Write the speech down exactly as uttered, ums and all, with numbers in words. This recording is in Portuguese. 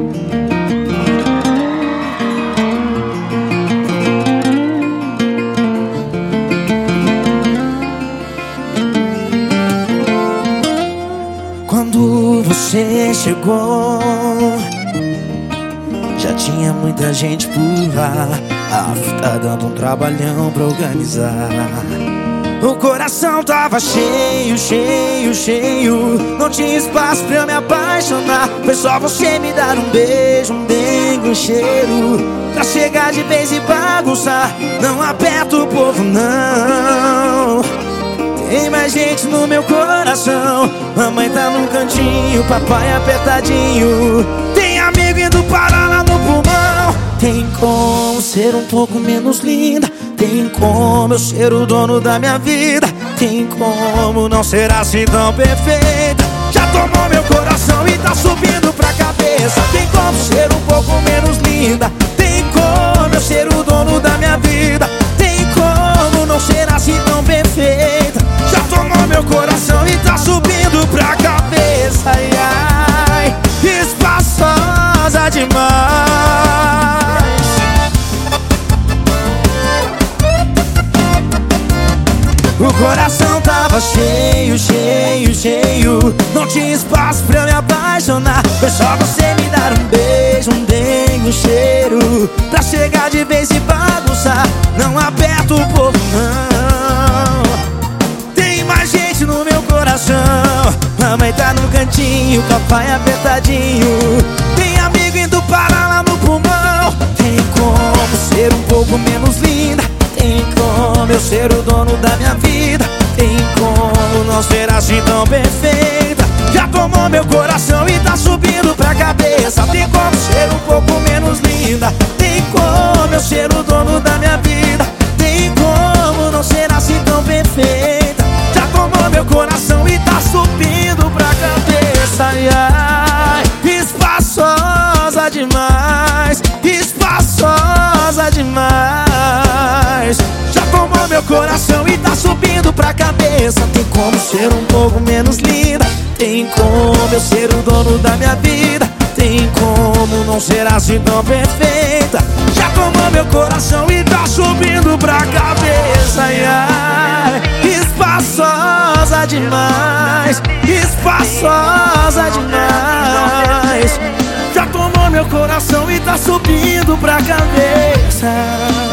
Quando você chegou, já tinha muita gente por lá. A fita tá dando um trabalhão pra organizar. O coração tava cheio, cheio, cheio. Não tinha espaço pra eu me apaixonar. Foi só você me dar um beijo, um dengue, um cheiro, pra chegar de vez e bagunçar. Não aperta o povo, não. Tem mais gente no meu coração. Mamãe tá num cantinho, papai apertadinho. Tem amigo indo parar lá no pulmão. Tem como ser um pouco menos linda. Tem como eu ser o dono da minha vida. Tem como não ser assim tão perfeita. Já tomou meu coração e tá subindo pra cabeça. Tem como ser um pouco menos linda. Tem como eu ser o dono da minha vida. Tem como não ser assim tão perfeita. Já tomou meu coração e tá subindo pra cabeça. Ai, ai, espaçosa demais. O coração tava cheio, cheio, cheio. Não tinha espaço pra eu me apaixonar. Foi só você me dar um beijo, um dengue, um cheiro, pra chegar de vez e bagunçar. Não aperta o povo, não. Tem mais gente no meu coração. Mamãe tá no cantinho, papai apertadinho. Tem amigo indo parar lá no pulmão. Tem como ser um pouco menos linda. Tem como eu ser o dono da minha vida. Tem como não ser assim tão perfeita. Já tomou meu coração e tá subindo pra cabeça. Tem como ser um pouco menos linda. Tem como eu ser o dono da minha vida. Tem como não ser assim tão perfeita. Já tomou meu coração e tá subindo pra cabeça. Ai, ai, espaçosa demais. Espaçosa demais. Já tomou meu coração e tá subindo pra cabeça. Tem como ser um pouco menos linda. Tem como eu ser o dono da minha vida. Tem como não ser assim tão perfeita. Já tomou meu coração e tá subindo pra cabeça. Ai, ai, espaçosa demais. Espaçosa demais. Já tomou meu coração e tá subindo pra cabeça.